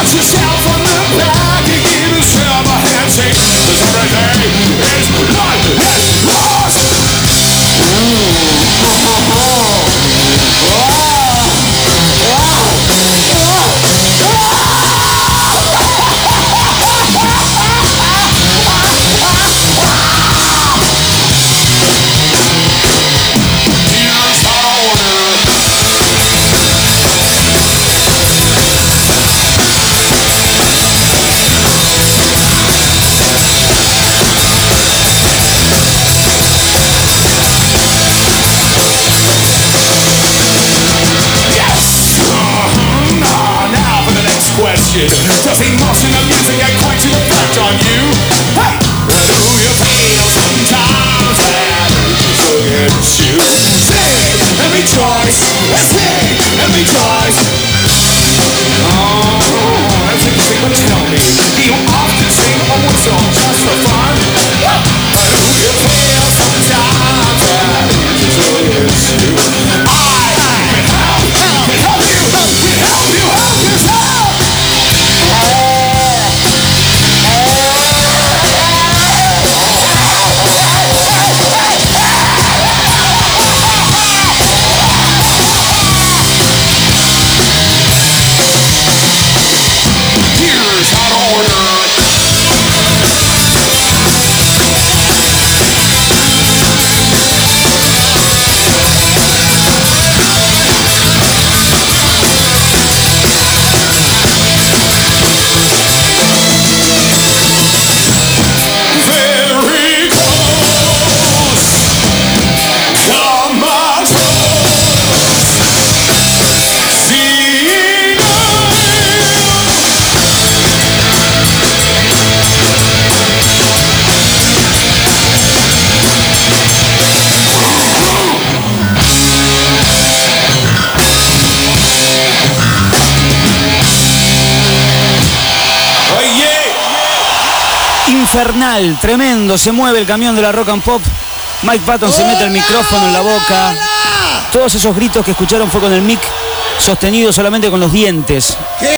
yourself on the back and give yourself a handshake. 'Cause everything is not yet lost. Does emotion of music get quite an effect on you? Hey! Do you feel sometimes that it's against you? Sing and rejoice, sing and rejoice. Oh, that's interesting, but tell me, do you often sing a whistle just for fun? Do you feel sometimes that it's against you? I can help you, can help you, help yourself! Infernal, tremendo, se mueve el camión de la rock and pop. Mike Patton se mete el micrófono en la boca. Todos esos gritos que escucharon fue con el mic sostenido solamente con los dientes.